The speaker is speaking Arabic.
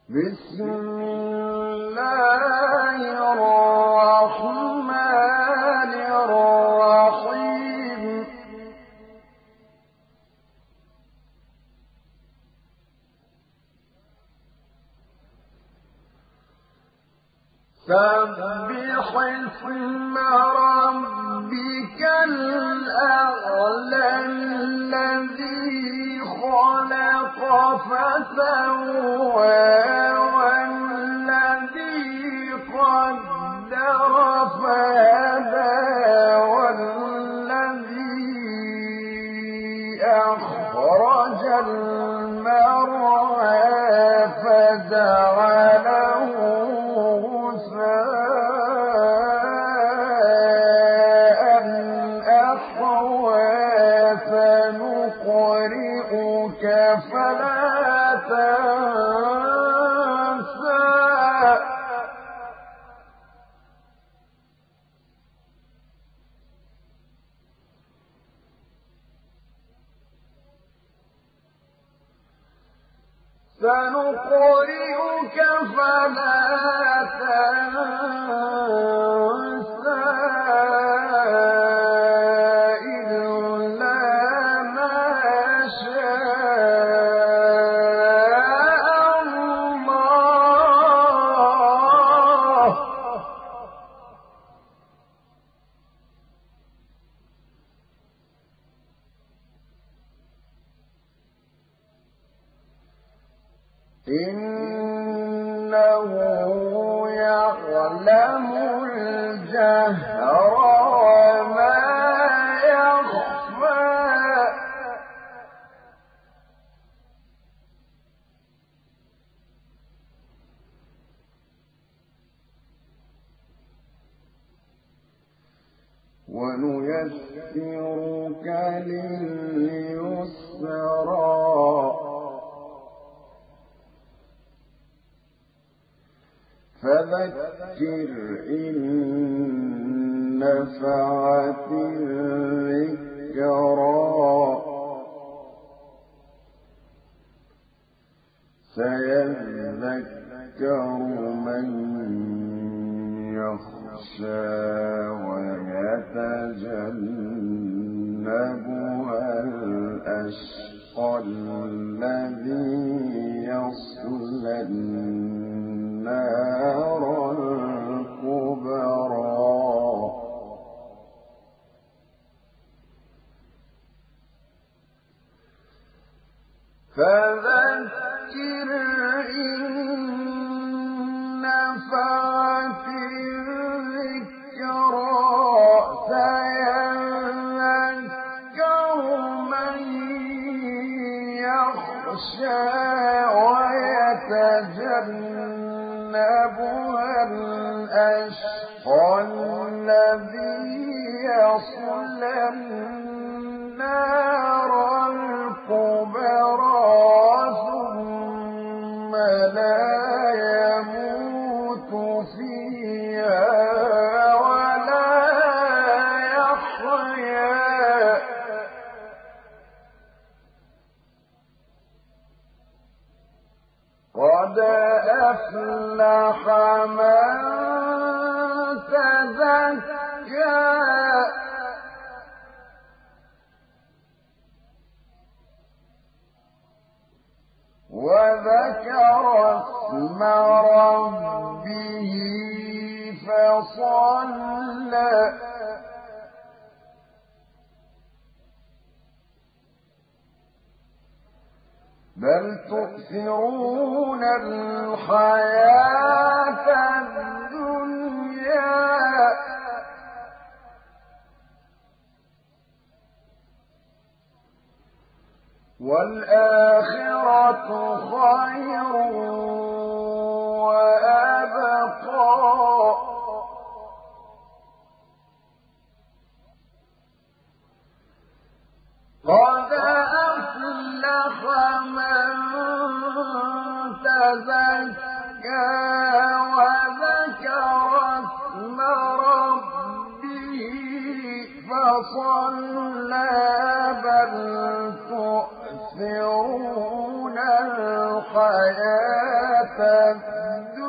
بسم الله الرحمن الرحيم سبح اسم ربك الأعلى الذي خلق فسوى والذي قدر فهدى والذي أخرج المرعى فجعله غثاء أحوى سنقرئك فلا تنسى إلا ما شاء الله إنه يعلم الجهر وما يخفى ونيسرك لليسرى فذكر إن نفعت الذكرى سيذكر من يخشى ويتجنبها الأشقى الذي يصلى النار الكبرى فذكر إن نفعت الذكرى سيذكر من يخشى ويتجنبها الأشقى الذي يصلى النار الكبرى ثم لا يموت فيها ولا يحيا قد أفلح من تزكى وذكر اسم ربه فصلى بل تؤثرون الحياة الدنيا والآخرة خير وأبقى قد أفلح من تزكى وذكر اسم ربه فصلى بل تؤثرون الحياة تفدوا